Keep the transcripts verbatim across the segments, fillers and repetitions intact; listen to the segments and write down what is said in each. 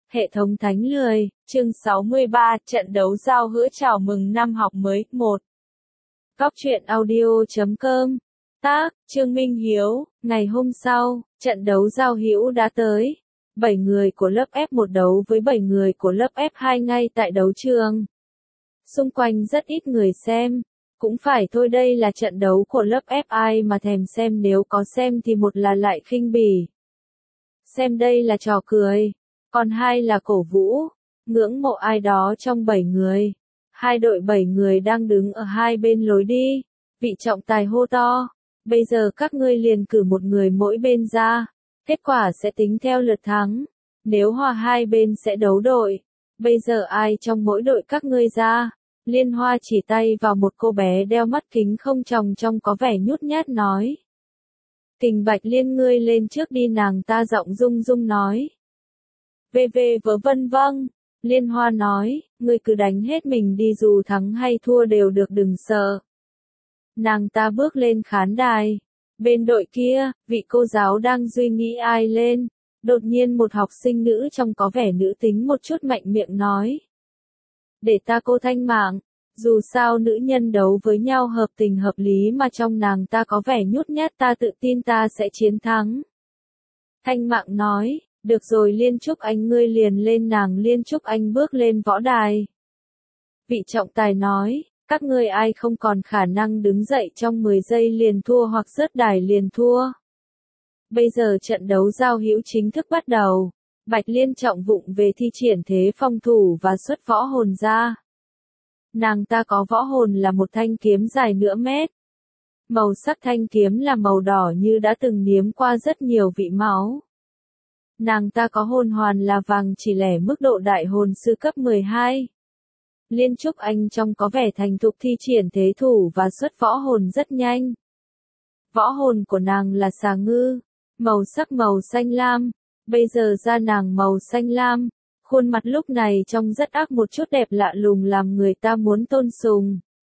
Hệ thống thánh lười, chương sáu mươi ba, trận đấu giao hữu chào mừng năm học mới, một. Góc truyện audio chấm com. Tác, Trương Minh Hiếu, ngày hôm sau, trận đấu giao hữu đã tới. bảy người của lớp F một đấu với bảy người của lớp F hai ngay tại đấu trường. Xung quanh rất ít người xem. Cũng phải thôi, đây là trận đấu của lớp F, ai mà thèm xem, nếu có xem thì một là lại khinh bỉ. Xem đây là trò cười. Còn hai là cổ vũ, ngưỡng mộ ai đó trong bảy người. Hai đội bảy người đang đứng ở hai bên lối đi. Vị trọng tài hô to, bây giờ các ngươi liền cử một người mỗi bên ra. Kết quả sẽ tính theo lượt thắng. Nếu hòa hai bên sẽ đấu đội. Bây giờ ai trong mỗi đội các ngươi ra? Liên Hoa chỉ tay vào một cô bé đeo mắt kính không tròng trông có vẻ nhút nhát nói. Kình Bạch Liên, ngươi lên trước đi, nàng ta giọng rung rung nói. Vê vê vớ vân vâng. Liên Hoa nói, ngươi cứ đánh hết mình đi, dù thắng hay thua đều được, đừng sợ. Nàng ta bước lên khán đài. Bên đội kia, vị cô giáo đang suy nghĩ ai lên. Đột nhiên một học sinh nữ trông có vẻ nữ tính một chút mạnh miệng nói. Để ta cô Thanh Mạng, dù sao nữ nhân đấu với nhau hợp tình hợp lý mà trong nàng ta có vẻ nhút nhát, ta tự tin ta sẽ chiến thắng. Thanh Mạng nói. Được rồi Liên Trúc Anh, ngươi liền lên. Nàng Liên Trúc Anh bước lên võ đài. Vị trọng tài nói, các ngươi ai không còn khả năng đứng dậy trong mười giây liền thua hoặc rớt đài liền thua. Bây giờ trận đấu giao hữu chính thức bắt đầu. Bạch Liên trọng vụng về thi triển thế phòng thủ và xuất võ hồn ra. Nàng ta có võ hồn là một thanh kiếm dài nửa mét. Màu sắc thanh kiếm là màu đỏ như đã từng nếm qua rất nhiều vị máu. Nàng ta có hồn hoàn là vàng chỉ lẻ, mức độ đại hồn sư cấp mười hai. Liên Trúc Anh trông có vẻ thành thục thi triển thế thủ và xuất võ hồn rất nhanh. Võ hồn của nàng là xà ngư, màu sắc màu xanh lam. Bây giờ da nàng màu xanh lam, khuôn mặt lúc này trông rất ác một chút, đẹp lạ lùng làm người ta muốn tôn sùng.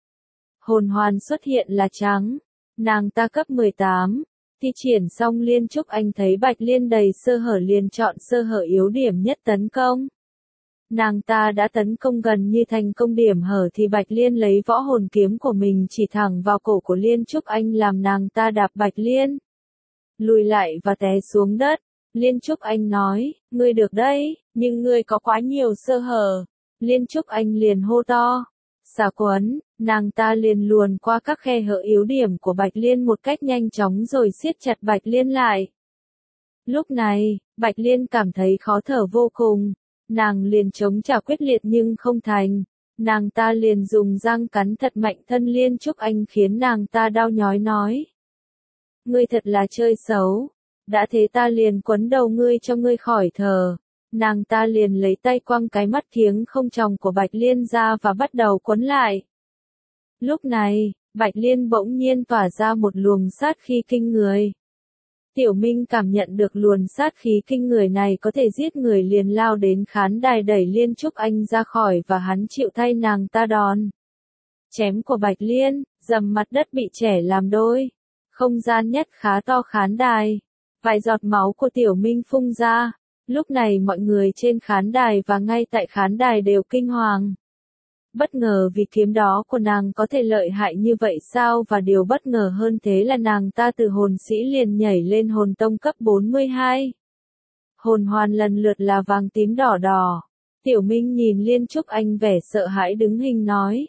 Hồn hoàn xuất hiện là trắng, nàng ta cấp mười tám. Thi triển xong Liên Trúc Anh thấy Bạch Liên đầy sơ hở liền chọn sơ hở yếu điểm nhất tấn công. Nàng ta đã tấn công gần như thành công điểm hở thì Bạch Liên lấy võ hồn kiếm của mình chỉ thẳng vào cổ của Liên Trúc Anh làm nàng ta đạp Bạch Liên. Lùi lại và té xuống đất. Liên Trúc Anh nói, ngươi được đấy, nhưng ngươi có quá nhiều sơ hở. Liên Trúc Anh liền hô to. Xà quấn, nàng ta liền luồn qua các khe hở yếu điểm của Bạch Liên một cách nhanh chóng rồi siết chặt Bạch Liên lại. Lúc này, Bạch Liên cảm thấy khó thở vô cùng. Nàng liền chống trả quyết liệt nhưng không thành. Nàng ta liền dùng răng cắn thật mạnh thân Liên Trúc Anh khiến nàng ta đau nhói nói. Ngươi thật là chơi xấu. Đã thế ta liền quấn đầu ngươi cho ngươi khỏi thở. Nàng ta liền lấy tay quăng cái mắt kiếng không tròng của Bạch Liên ra và bắt đầu quấn lại. Lúc này, Bạch Liên bỗng nhiên tỏa ra một luồng sát khí kinh người. Tiểu Minh cảm nhận được luồng sát khí kinh người này có thể giết người liền lao đến khán đài đẩy Liên Trúc Anh ra khỏi và hắn chịu thay nàng ta đòn. Chém của Bạch Liên, dầm mặt đất bị chẻ làm đôi. Không gian nhất khá to khán đài. Vài giọt máu của Tiểu Minh phun ra. Lúc này mọi người trên khán đài và ngay tại khán đài đều kinh hoàng. Bất ngờ vì kiếm đó của nàng có thể lợi hại như vậy sao, và điều bất ngờ hơn thế là nàng ta từ hồn sĩ liền nhảy lên hồn tông cấp bốn mươi hai. Hồn hoàn lần lượt là vàng tím đỏ đỏ. Tiểu Minh nhìn Liên Trúc Anh vẻ sợ hãi đứng hình nói.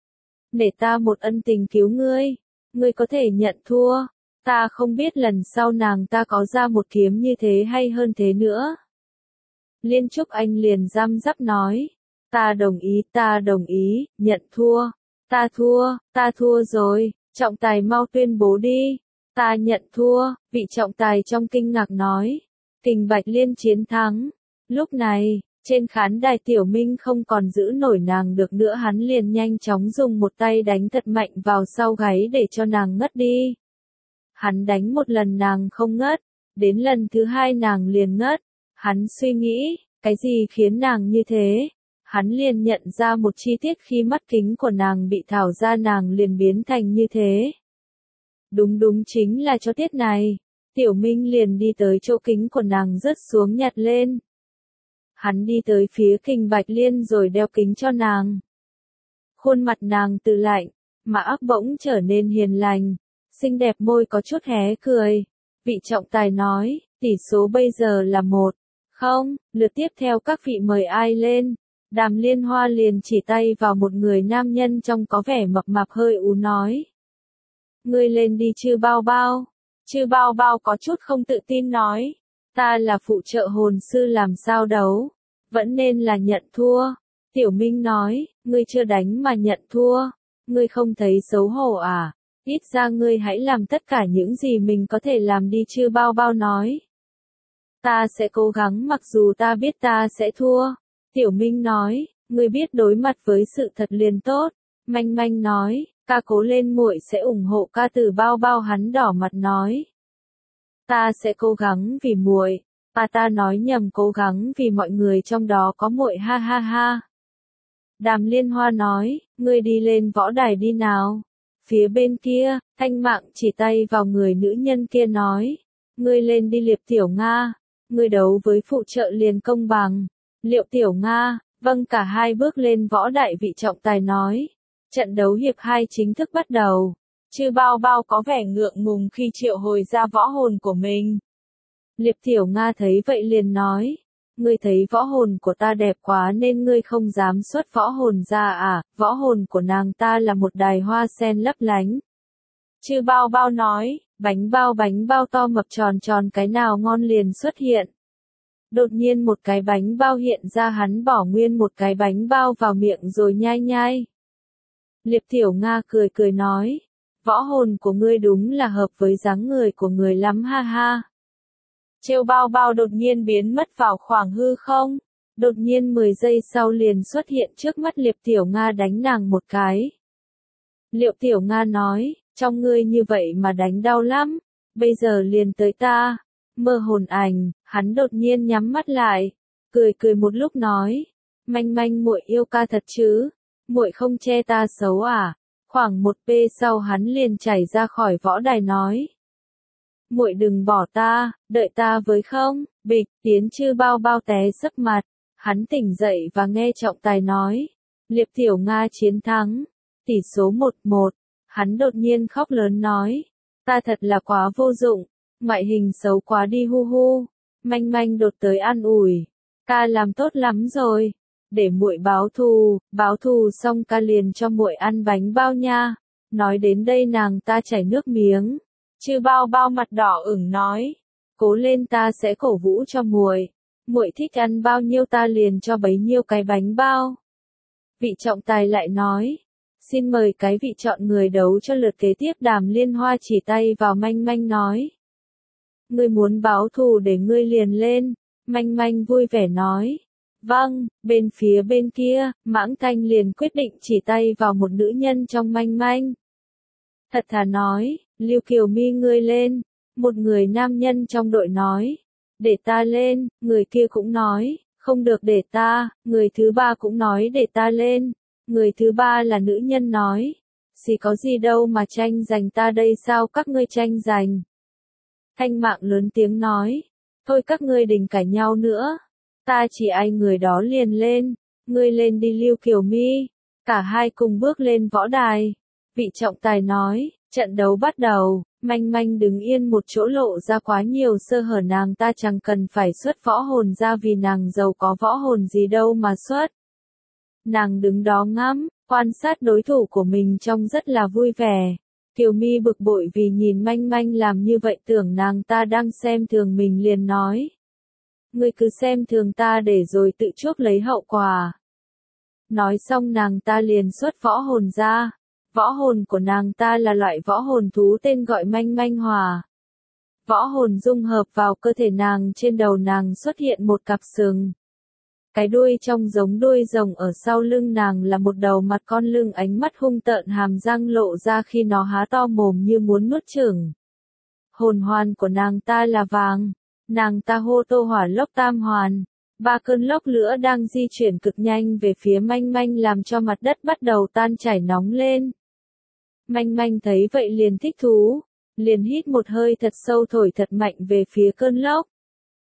Để ta một ân tình cứu ngươi, ngươi có thể nhận thua. Ta không biết lần sau nàng ta có ra một kiếm như thế hay hơn thế nữa. Liên Trúc Anh liền răm rắp nói. Ta đồng ý, ta đồng ý, nhận thua. Ta thua, ta thua rồi, trọng tài mau tuyên bố đi. Ta nhận thua, vị trọng tài trong kinh ngạc nói. Kình Bạch Liên chiến thắng. Lúc này, trên khán đài Tiểu Minh không còn giữ nổi nàng được nữa, hắn liền nhanh chóng dùng một tay đánh thật mạnh vào sau gáy để cho nàng ngất đi. Hắn đánh một lần nàng không ngất, đến lần thứ hai nàng liền ngất. Hắn suy nghĩ, cái gì khiến nàng như thế? Hắn liền nhận ra một chi tiết khi mắt kính của nàng bị tháo ra nàng liền biến thành như thế. Đúng đúng chính là cho tiết này. Tiểu Minh liền đi tới chỗ kính của nàng rớt xuống nhặt lên. Hắn đi tới phía Kình Bạch Liên rồi đeo kính cho nàng. Khuôn mặt nàng từ lạnh, mà ác bỗng trở nên hiền lành, xinh đẹp môi có chút hé cười. Vị trọng tài nói, tỷ số bây giờ là một không, lượt tiếp theo các vị mời ai lên. Đàm Liên Hoa liền chỉ tay vào một người nam nhân trông có vẻ mập mạp hơi ú nói. Ngươi lên đi Chư Bao Bao. Chư Bao Bao có chút không tự tin nói. Ta là phụ trợ hồn sư làm sao đấu. Vẫn nên là nhận thua. Tiểu Minh nói, ngươi chưa đánh mà nhận thua. Ngươi không thấy xấu hổ à? Ít ra ngươi hãy làm tất cả những gì mình có thể làm đi Chư Bao Bao nói. Ta sẽ cố gắng mặc dù ta biết ta sẽ thua. Tiểu Minh nói, ngươi biết đối mặt với sự thật liền tốt. Manh Manh nói, ca cố lên muội sẽ ủng hộ ca từ Bao Bao hắn đỏ mặt nói. Ta sẽ cố gắng vì muội. À ta nói nhầm cố gắng vì mọi người trong đó có muội ha ha ha. Đàm Liên Hoa nói, ngươi đi lên võ đài đi nào. Phía bên kia, Thanh Mạng chỉ tay vào người nữ nhân kia nói, ngươi lên đi Liệp Tiểu Nga, ngươi đấu với phụ trợ liền công bằng. Liệu Tiểu Nga, vâng cả hai bước lên võ đại vị trọng tài nói. Trận đấu hiệp hai chính thức bắt đầu. Chư Bao Bao có vẻ ngượng ngùng khi triệu hồi ra võ hồn của mình. Liệp Tiểu Nga thấy vậy liền nói, ngươi thấy võ hồn của ta đẹp quá nên ngươi không dám xuất võ hồn ra à, võ hồn của nàng ta là một đài hoa sen lấp lánh. Chư Bao Bao nói, bánh bao bánh bao to mập tròn tròn cái nào ngon liền xuất hiện. Đột nhiên một cái bánh bao hiện ra hắn bỏ nguyên một cái bánh bao vào miệng rồi nhai nhai. Liệp Tiểu Nga cười cười nói, võ hồn của ngươi đúng là hợp với dáng người của người lắm ha ha. Chư Bao Bao đột nhiên biến mất vào khoảng hư không, đột nhiên mười giây sau liền xuất hiện trước mắt Liệp Tiểu Nga đánh nàng một cái. Liệp Tiểu Nga nói, trong ngươi như vậy mà đánh đau lắm, bây giờ liền tới ta. Mơ hồn ảnh, hắn đột nhiên nhắm mắt lại, cười cười một lúc nói, Manh Manh muội yêu ca thật chứ, muội không che ta xấu à? Khoảng một pê sau hắn liền chảy ra khỏi võ đài nói, muội đừng bỏ ta, đợi ta với không. Bịch, Tiến Chư Bao Bao té sấp mặt, hắn tỉnh dậy và nghe trọng tài nói, Liệp Tiểu Nga chiến thắng, tỷ số một một. Hắn đột nhiên khóc lớn nói, ta thật là quá vô dụng. Ngoại hình xấu quá đi hu hu. Manh Manh đột tới an ủi, ca làm tốt lắm rồi, để muội báo thù, báo thù xong ca liền cho muội ăn bánh bao nha. Nói đến đây nàng ta chảy nước miếng. Chư Bao Bao mặt đỏ ửng nói, cố lên ta sẽ cổ vũ cho muội. Muội thích ăn bao nhiêu ta liền cho bấy nhiêu cái bánh bao. Vị trọng tài lại nói, xin mời cái vị chọn người đấu cho lượt kế tiếp. Đàm Liên Hoa chỉ tay vào Manh Manh nói, ngươi muốn báo thù để ngươi liền lên. Manh Manh vui vẻ nói, vâng. Bên phía bên kia, Mãng Thanh liền quyết định chỉ tay vào một nữ nhân trong Manh Manh. Thật thà nói, Lưu Kiều Mi ngươi lên. Một người nam nhân trong đội nói, để ta lên. Người kia cũng nói, không được để ta. Người thứ ba cũng nói để ta lên. Người thứ ba là nữ nhân nói, xì có gì đâu mà tranh giành ta đây sao các ngươi tranh giành. Thanh Mạng lớn tiếng nói, thôi các ngươi đừng cãi nhau nữa. Ta chỉ ai người đó liền lên. Ngươi lên đi Lưu Kiều Mi. Cả hai cùng bước lên võ đài. Vị trọng tài nói, trận đấu bắt đầu. Manh Manh đứng yên một chỗ lộ ra quá nhiều sơ hở, nàng ta chẳng cần phải xuất võ hồn ra vì nàng giàu có võ hồn gì đâu mà xuất. Nàng đứng đó ngắm, quan sát đối thủ của mình trông rất là vui vẻ. Kiều Mi bực bội vì nhìn Manh Manh làm như vậy tưởng nàng ta đang xem thường mình liền nói. Ngươi cứ xem thường ta để rồi tự chuốc lấy hậu quả. Nói xong nàng ta liền xuất võ hồn ra. Võ hồn của nàng ta là loại võ hồn thú tên gọi Manh Manh Hòa. Võ hồn dung hợp vào cơ thể nàng, trên đầu nàng xuất hiện một cặp sừng. Cái đuôi trông giống đuôi rồng, ở sau lưng nàng là một đầu mặt con lưng, ánh mắt hung tợn, hàm răng lộ ra khi nó há to mồm như muốn nuốt chửng. Hồn hoàn của nàng ta là vàng. Nàng ta hô tô hỏa lốc tam hoàn. Ba cơn lốc lửa đang di chuyển cực nhanh về phía Manh Manh làm cho mặt đất bắt đầu tan chảy nóng lên. Manh Manh thấy vậy liền thích thú, liền hít một hơi thật sâu thổi thật mạnh về phía cơn lốc.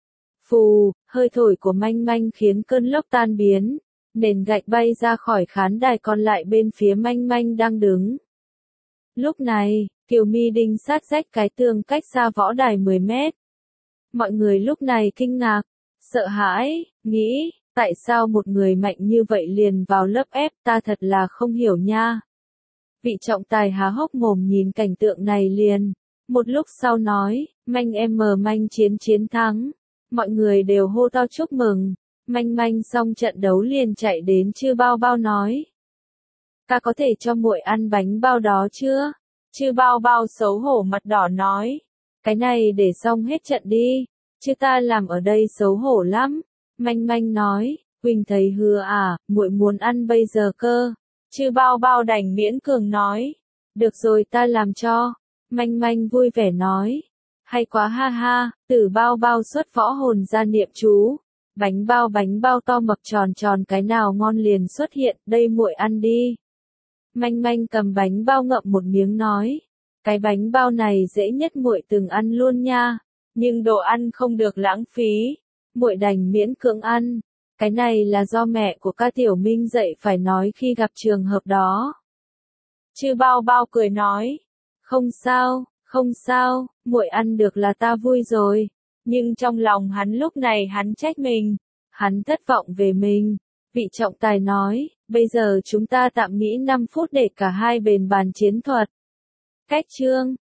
Phù, hơi thổi của manh manh khiến cơn lốc tan biến, nền gạch bay ra khỏi khán đài còn lại bên phía manh manh đang đứng. Lúc này, Kiều Mi đinh sát rách cái tường cách xa võ đài mười mét. Mọi người lúc này kinh ngạc, sợ hãi, nghĩ, tại sao một người mạnh như vậy liền vào lớp ép, ta thật là không hiểu nha. Vị trọng tài há hốc mồm nhìn cảnh tượng này liền, một lúc sau nói, manh em mờ manh chiến chiến thắng. Mọi người đều hô to chúc mừng, manh manh xong trận đấu liền chạy đến Chư Bao Bao nói. Ta có thể cho muội ăn bánh bao đó chưa? Chư Bao Bao xấu hổ mặt đỏ nói. Cái này để xong hết trận đi, chứ ta làm ở đây xấu hổ lắm. Manh manh nói, Quỳnh thấy hứa à, muội muốn ăn bây giờ cơ. Chư Bao Bao đành miễn cường nói. Được rồi ta làm cho. Manh manh vui vẻ nói. Hay quá ha ha, Tử Bao Bao xuất võ hồn ra niệm chú. Bánh bao bánh bao to mập tròn tròn cái nào ngon liền xuất hiện, đây muội ăn đi. Manh manh cầm bánh bao ngậm một miếng nói. Cái bánh bao này dễ nhất muội từng ăn luôn nha. Nhưng đồ ăn không được lãng phí. Muội đành miễn cưỡng ăn. Cái này là do mẹ của ca Tiểu Minh dạy phải nói khi gặp trường hợp đó. Chư Bao Bao cười nói. Không sao, không sao, muội ăn được là ta vui rồi. Nhưng trong lòng hắn lúc này hắn trách mình. Hắn thất vọng về mình. Vị trọng tài nói, bây giờ chúng ta tạm nghỉ năm phút để cả hai bên bàn chiến thuật. Cách chương